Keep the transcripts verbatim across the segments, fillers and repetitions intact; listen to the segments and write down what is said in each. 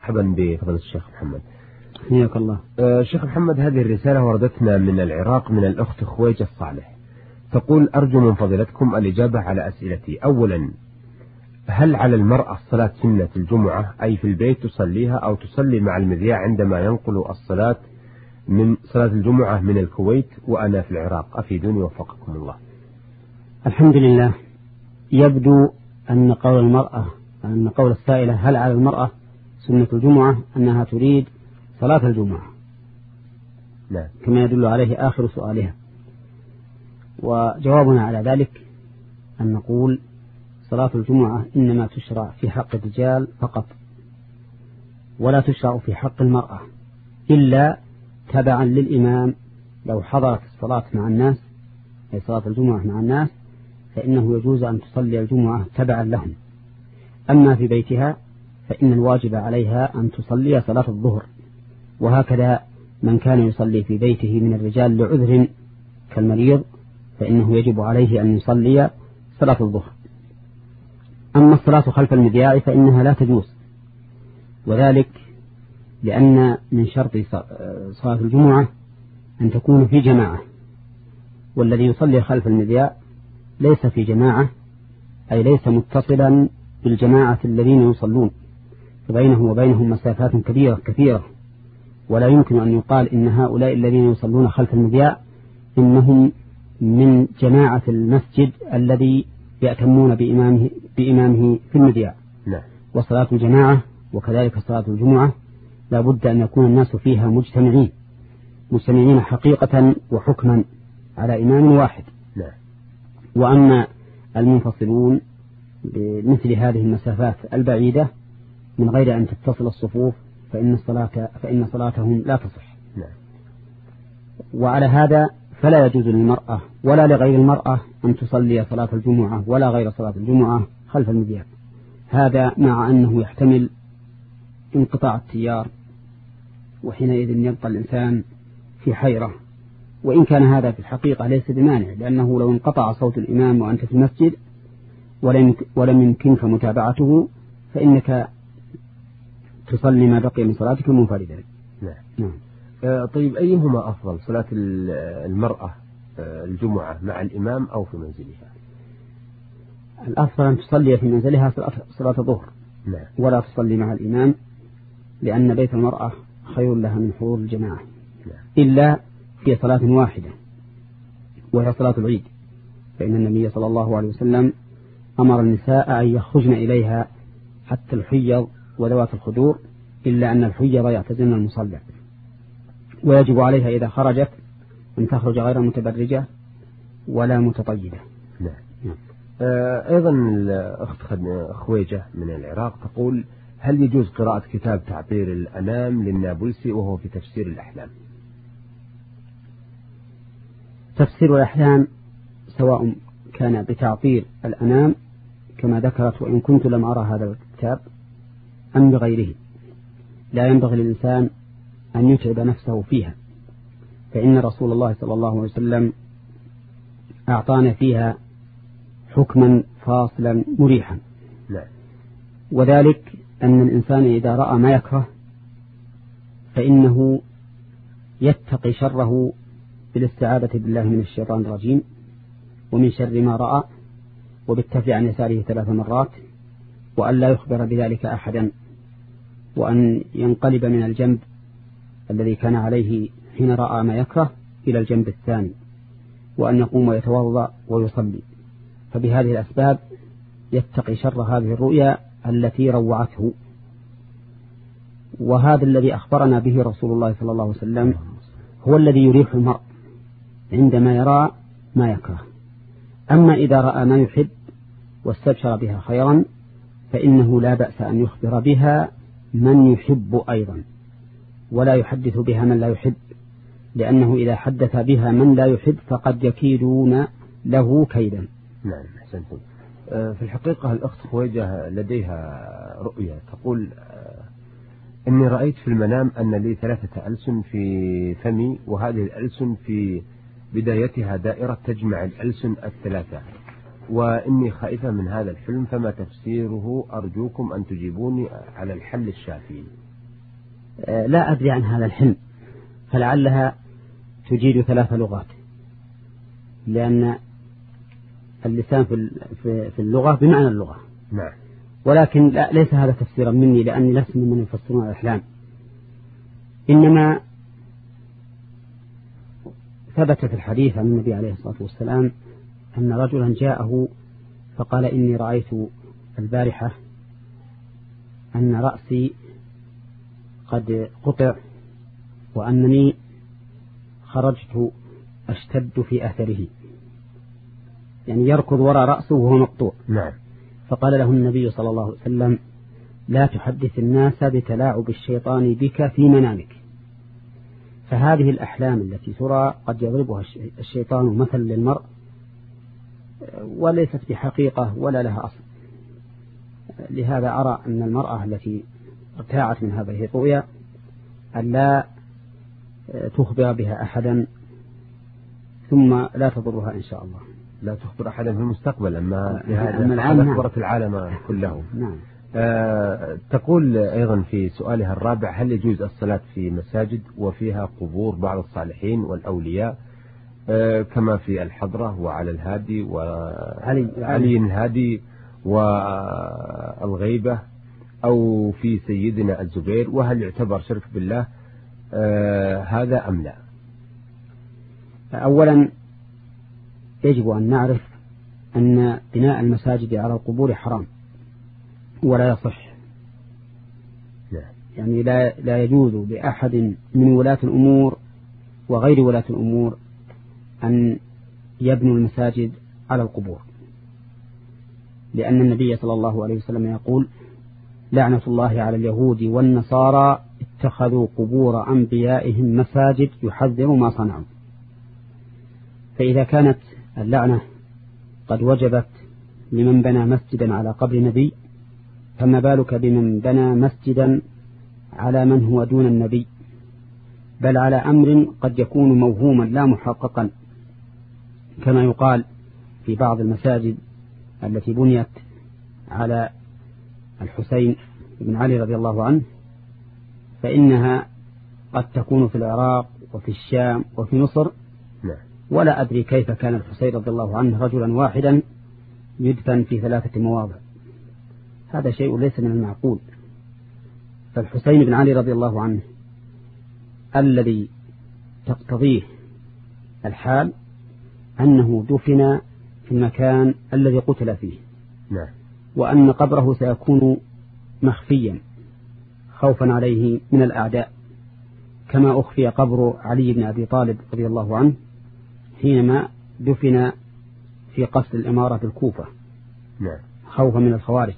مرحبا بفضل الشيخ محمد. حياك الله. أه شيخ محمد، هذه الرسالة وردتنا من العراق من الأخت خويجة الصالح، تقول: أرجو من فضيلتكم الإجابة على أسئلتي. أولا، هل على المرأة صلاة سنة الجمعة أي في البيت تصليها أو تصلي مع المذياع عندما ينقل الصلاة من صلاة الجمعة من الكويت وأنا في العراق؟ أفيدوني وفقكم الله. الحمد لله. يبدو أن قول المرأة أن قول السائلة هل على المرأة سنة الجمعة أنها تريد صلاة الجمعة، لا. كما يدل عليه آخر سؤالها. وجوابنا على ذلك أن نقول صلاة الجمعة إنما تشرع في حق الرجال فقط، ولا تشرع في حق المرأة إلا تبعا للإمام. لو حضرت الصلاة مع الناس، أي صلاة الجمعة مع الناس، فإنه يجوز أن تصلي الجمعة تبعا لهم. أما في بيتها فإن الواجب عليها أن تصلي صلاة الظهر، وهكذا من كان يصلي في بيته من الرجال لعذر كالمريض فإنه يجب عليه أن يصلي صلاة الظهر. أما الصلاة خلف المذياع فإنها لا تجوز، وذلك لأن من شرط صلاة الجمعة أن تكون في جماعة، والذي يصلي خلف المذياع ليس في جماعة، أي ليس متصلا بالجماعة الذين يصلون، فبينه وبينهم مسافات كبيرة كثيرة، ولا يمكن أن يقال إن هؤلاء الذين يصلون خلف المذياع إنهم من جماعة المسجد الذي يأتمون بإمامه, بإمامه في المذياع. نعم. وصلاة الجماعة وكذلك صلاة الجمعة لا بد أن يكون الناس فيها مجتمعين مجتمعين حقيقة وحكما على إمام واحد. نعم. وأما المنفصلون بمثل هذه المسافات البعيدة من غير أن تتصل الصفوف فإن الصلاة فإن صلاتهم لا تصح. نعم. وعلى هذا فلا يجوز للمرأة ولا لغير المرأة أن تصلي صلاة الجمعة ولا غير صلاة الجمعة خلف المذياع، هذا مع أنه يحتمل انقطاع التيار، وحينئذ يبقى الإنسان في حيرة. وإن كان هذا في الحقيقة ليس بمانع، لأنه لو انقطع صوت الإمام وأنت في المسجد ولم يمكنك متابعته فإنك تصلي ما بقي من صلاتك منفردا. نعم. نعم. آه طيب، أيهما أفضل، صلاة المرأة آه الجمعة مع الإمام أو في منزلها؟ الأفضل أن تصلي في منزلها صلاة الظهر. نعم. ولا تصلي مع الإمام، لأن بيت المرأة خير لها من حضور الجماعة. نعم. إلا في صلاة واحدة وهي صلاة العيد، فإن النبي صلى الله عليه وسلم أمر النساء أن يخرجن إليها حتى الحيض وذوات الخدور، إلا أن الحيض يعتزلن المصلى، ويجب عليها إذا خرجت أن تخرج غير متبرجة ولا متطيبة. نعم. نعم. آه أيضا الأخت خويجة من العراق تقول: هل يجوز قراءة كتاب تعبير الأنام للنابلسي وهو في تفسير الأحلام؟ تفسير الأحلام سواء كان بتعطير الأنام كما ذكرت، وإن كنت لم أرى هذا الكتاب، أم بغيره، لا ينبغي للإنسان أن يتعب نفسه فيها، فإن رسول الله صلى الله عليه وسلم أعطانا فيها حكما فاصلا مريحا. لا. وذلك أن الإنسان إذا رأى ما يكره فإنه يتقي شره بالاستعاذة بالله من الشيطان الرجيم ومن شر ما رأى، وبالتفي عن يساره ثلاث مرات، وأن لا يخبر بذلك أحدا، وأن ينقلب من الجنب الذي كان عليه حين رأى ما يكره إلى الجنب الثاني، وأن يقوم ويتوضأ ويصلي. فبهذه الأسباب يتقي شر هذه الرؤيا التي روعته. وهذا الذي أخبرنا به رسول الله صلى الله عليه وسلم هو الذي يريح المرء عندما يرى ما يكره. أما إذا رأى ما يحب واستبشر بها خيرا فإنه لا بأس أن يخبر بها من يحب أيضا، ولا يحدث بها من لا يحب، لأنه إذا حدث بها من لا يحب فقد يكيدون له كيدا. نعم، أحسنتم. في الحقيقة الأخت خويجة لديها رؤية تقول: إني رأيت في المنام أن لي ثلاثة ألسن في فمي، وهذه الألسن في بدايتها دائرة تجمع الألسن الثلاثة، وإني خائفة من هذا الحلم، فما تفسيره؟ أرجوكم أن تجيبوني على الحل الشافي. لا أدري عن هذا الحلم، فلعلها تجيد ثلاث لغات، لأن اللسان في اللغة بمعنى اللغة. نعم. ولكن لا ليس هذا تفسيرا مني، لأني لست ممن يفسرون الأحلام، إنما ثبت في الحديث عن النبي عليه الصلاة والسلام أن رجلا جاءه فقال إني رأيت البارحة أن رأسي قد قطع وأنني خرجت أشتد في أثره، يعني يركض وراء رأسه وهو مقطوع. نعم. فقال له النبي صلى الله عليه وسلم لا تحدث الناس بتلاعب الشيطان بك في منامك. فهذه الأحلام التي ترى قد يضربها الشيطان مثل للمرء وليست بحقيقة ولا لها أصل. لهذا أرى أن المرأة التي ارتاعت من هذه الرؤيا أن لا تخبر بها أحدا ثم لا تضرها إن شاء الله. لا تخبر أحدا في المستقبل، أما في هذا العالم أخبرت العالم كله. نعم. آه تقول أيضا في سؤالها الرابع: هل يجوز الصلاة في مساجد وفيها قبور بعض الصالحين والأولياء آه كما في الحضرة وعلى الهادي وعلي الهادي والغيبة أو في سيدنا الزبير، وهل يعتبر شرك بالله آه هذا أم لا؟ أولا يجب أن نعرف أن بناء المساجد على القبور حرام ولا يصح. يعني لا لا يجوز لأحد من ولاة الأمور وغير ولاة الأمور أن يبنوا المساجد على القبور، لأن النبي صلى الله عليه وسلم يقول: لعنة الله على اليهود والنصارى اتخذوا قبور أنبيائهم مساجد يحذر ما صنعوا. فإذا كانت اللعنة قد وجبت لمن بنى مسجدا على قبر نبي، فما بالك بمن بنى مسجدا على من هو دون النبي، بل على أمر قد يكون موهوما لا محققا، كما يقال في بعض المساجد التي بنيت على الحسين بن علي رضي الله عنه، فإنها قد تكون في العراق وفي الشام وفي مصر، ولا أدري كيف كان الحسين رضي الله عنه رجلا واحدا يدفن في ثلاثة مواضع. هذا شيء ليس من المعقول. فالحسين بن علي رضي الله عنه الذي تقتضيه الحال أنه دفن في المكان الذي قتل فيه، وأن قبره سيكون مخفيا خوفا عليه من الأعداء، كما أخفي قبر علي بن أبي طالب رضي الله عنه حينما دفن في قصر الإمارة في الكوفة خوفا من الخوارج.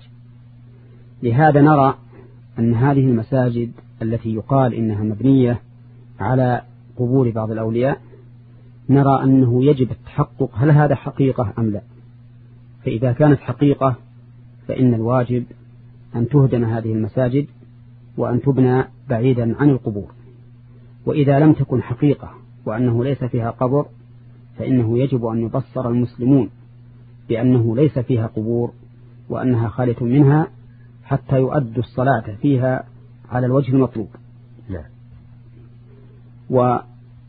لهذا نرى أن هذه المساجد التي يقال إنها مبنية على قبور بعض الأولياء نرى أنه يجب التحقق هل هذا حقيقة أم لا. فإذا كانت حقيقة فإن الواجب أن تهدم هذه المساجد وأن تبنى بعيدا عن القبور. وإذا لم تكن حقيقة وأنه ليس فيها قبر فإنه يجب أن يبصر المسلمون بأنه ليس فيها قبور وأنها خالية منها حتى يؤدوا الصلاة فيها على الوجه المطلوب. لا. وأما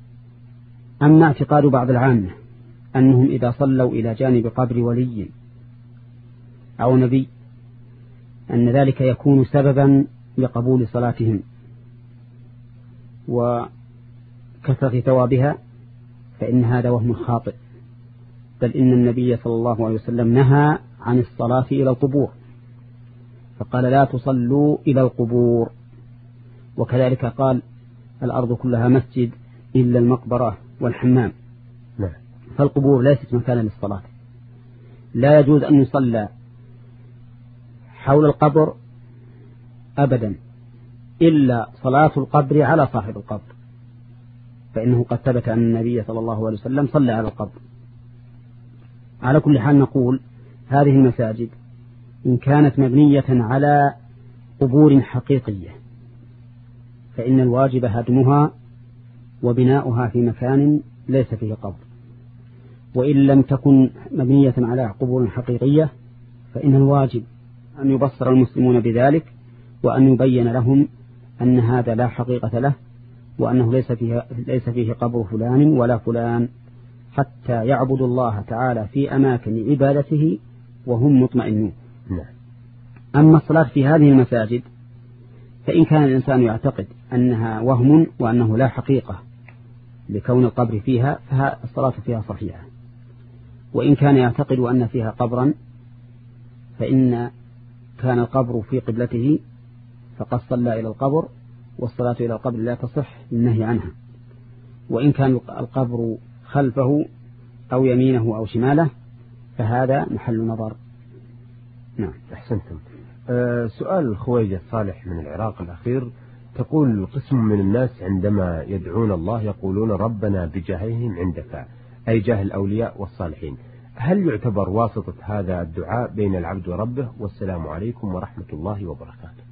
اعتقاد بعض العامة أنهم إذا صلوا إلى جانب قبر ولي أو نبي أن ذلك يكون سببا لقبول صلاتهم وكثرة ثوابها، فإن هذا وهم خاطئ، بل إن النبي صلى الله عليه وسلم نهى عن الصلاة إلى القبور، فقال: لا تصلوا إلى القبور. وكذلك قال: الأرض كلها مسجد إلا المقبرة والحمام. فالقبور ليست مكانا للصلاة. لا يجوز أن يصلى حول القبر أبدا إلا صلاة القبر على صاحب القبر، فإنه قد ثبت أن النبي صلى الله عليه وسلم صلى على القبر. على كل حال نقول هذه المساجد إن كانت مبنية على قبور حقيقية فإن الواجب هدمها وبناؤها في مكان ليس فيه قبر، وإن لم تكن مبنية على قبور حقيقية فإن الواجب أن يبصر المسلمون بذلك وأن يبين لهم أن هذا لا حقيقة له، وأنه ليس فيه, ليس فيه قبر فلان ولا فلان، حتى يعبد الله تعالى في أماكن عبادته وهم مطمئنون. أما الصلاة في هذه المساجد فإن كان الإنسان يعتقد أنها وهم وأنه لا حقيقة لكون القبر فيها فالصلاة فيها صحيحة، وإن كان يعتقد أن فيها قبرا فإن كان القبر في قبلته فقد صلى إلى القبر، والصلاة إلى القبر لا تصح للنهي عنها. وإن كان القبر خلفه أو يمينه أو شماله فهذا محل نظر. نعم أحسنتم. أه سؤال الخويجة صالح من العراق الأخير، تقول قسم من الناس عندما يدعون الله يقولون ربنا بجاههم عندك، أي جاه الأولياء والصالحين، هل يعتبر واسطة هذا الدعاء بين العبد وربه؟ والسلام عليكم ورحمة الله وبركاته.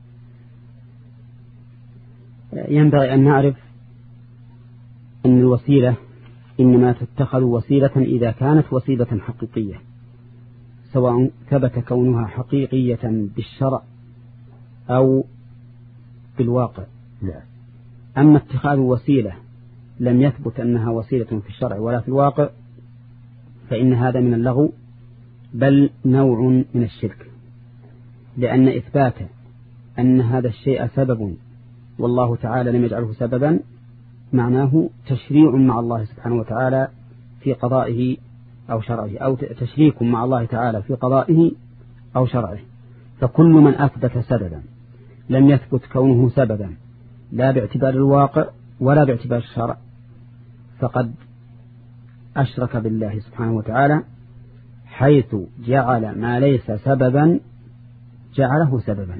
ينبغي أن نعرف أن الوسيلة إنما تتخذ وسيلة إذا كانت وسيلة حقيقية، سواء ثبت كونها حقيقية بالشرع أو بالواقع. نعم. أما اتخاذ وسيلة لم يثبت أنها وسيلة في الشرع ولا في الواقع فإن هذا من اللغو، بل نوع من الشرك، لأن إثبات أن هذا الشيء سبب والله تعالى لم يجعله سببا معناه تشريع مع الله سبحانه وتعالى في قضائه أو شرعه، أو تشريك مع الله تعالى في قضائه أو شرعه. فكل من أثبت سببا لم يثبت كونه سببا لا باعتبار الواقع ولا باعتبار الشرع فقد أشرك بالله سبحانه وتعالى، حيث جعل ما ليس سببا جعله سببا.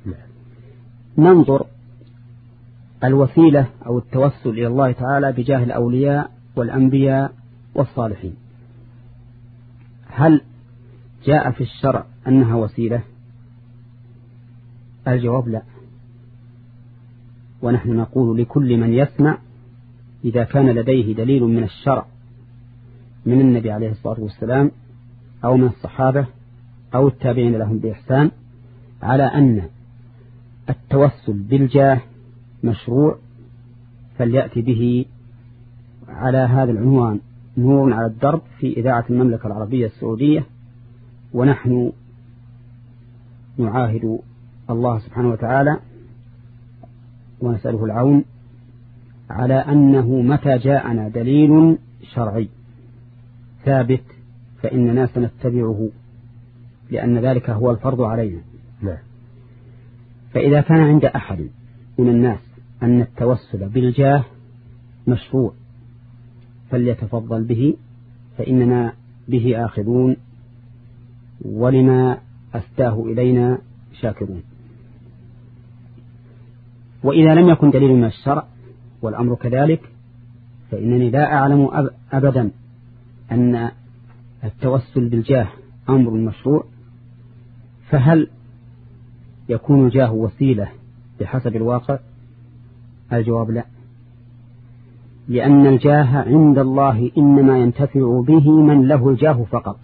ننظر الوسيلة أو التوسل إلى الله تعالى بجاه الأولياء والأنبياء والصالحين، هل جاء في الشرع أنها وسيلة؟ الجواب لا. ونحن نقول لكل من يسمع إذا كان لديه دليل من الشرع من النبي عليه الصلاة والسلام أو من الصحابة أو التابعين لهم بإحسان على أن التوسل بالجاه مشروع فليأتي به على هذا العنوان نور على الدرب في إذاعة المملكة العربية السعودية، ونحن نعاهد الله سبحانه وتعالى ونسأله العون على أنه متى جاءنا دليل شرعي ثابت فإننا سنتبعه، لأن ذلك هو الفرض علينا. نعم. فإذا كان عند أحد من الناس أن التوسل بالجاه مشروع فليتفضل به، فإننا به آخذون ولما أفتاه إلينا شاكرون. وإذا لم يكن دليل من الشرع والأمر كذلك فإنني لا أعلم أبدا أن التوسل بالجاه أمر مشروع، فهل يكون الجاه وسيلة بحسب الواقع؟ الجواب لا، لأن الجاه عند الله إنما ينتفع به من له الجاه فقط،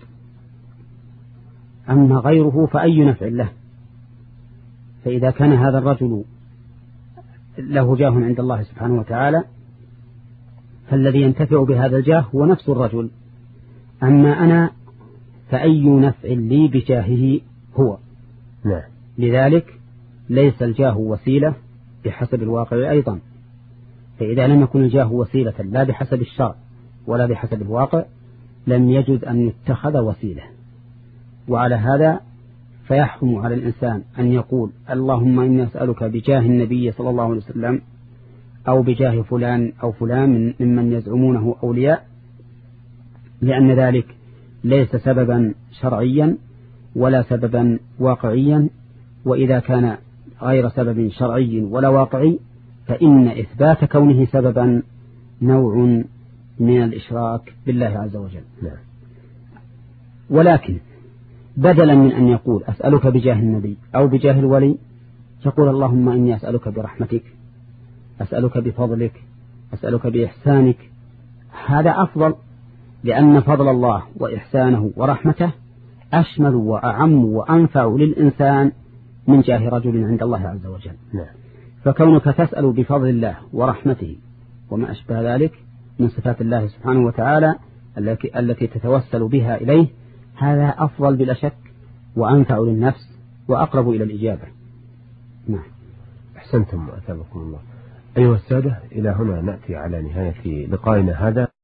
أما غيره فأي نفع له. فإذا كان هذا الرجل له جاه عند الله سبحانه وتعالى فالذي ينتفع بهذا الجاه هو نفس الرجل، أما أنا فأي نفع لي بجاهه هو. نعم. لذلك ليس الجاه وسيلة بحسب الواقع أيضا، فإذا لم يكن الجاه وسيلة لا بحسب الشرع ولا بحسب الواقع لم يجد أن يتخذ وسيلة. وعلى هذا فيحرم على الإنسان أن يقول اللهم إني أسألك بجاه النبي صلى الله عليه وسلم أو بجاه فلان أو فلان ممن يزعمونه أولياء، لأن ذلك ليس سببا شرعيا ولا سببا واقعيا. وإذا كان غير سبب شرعي ولا واقعي فإن إثبات كونه سببا نوع من الإشراك بالله عز وجل. نعم. ولكن بدلا من أن يقول أسألك بجاه النبي أو بجاه الولي يقول اللهم إني أسألك برحمتك، أسألك بفضلك، أسألك بإحسانك. هذا أفضل، لأن فضل الله وإحسانه ورحمته أشمل وأعم وأنفع للإنسان من جاه رجل عند الله عز وجل. نعم. فكونك تسأل بفضل الله ورحمته وما أشبه ذلك من صفات الله سبحانه وتعالى التي تتوسل بها إليه، هذا أفضل بلا شك وأنفع للنفس وأقرب إلى الإجابة. نعم. أحسنتم وأثابكم الله. أيها السادة، إلى هنا نأتي على نهاية لقائنا هذا.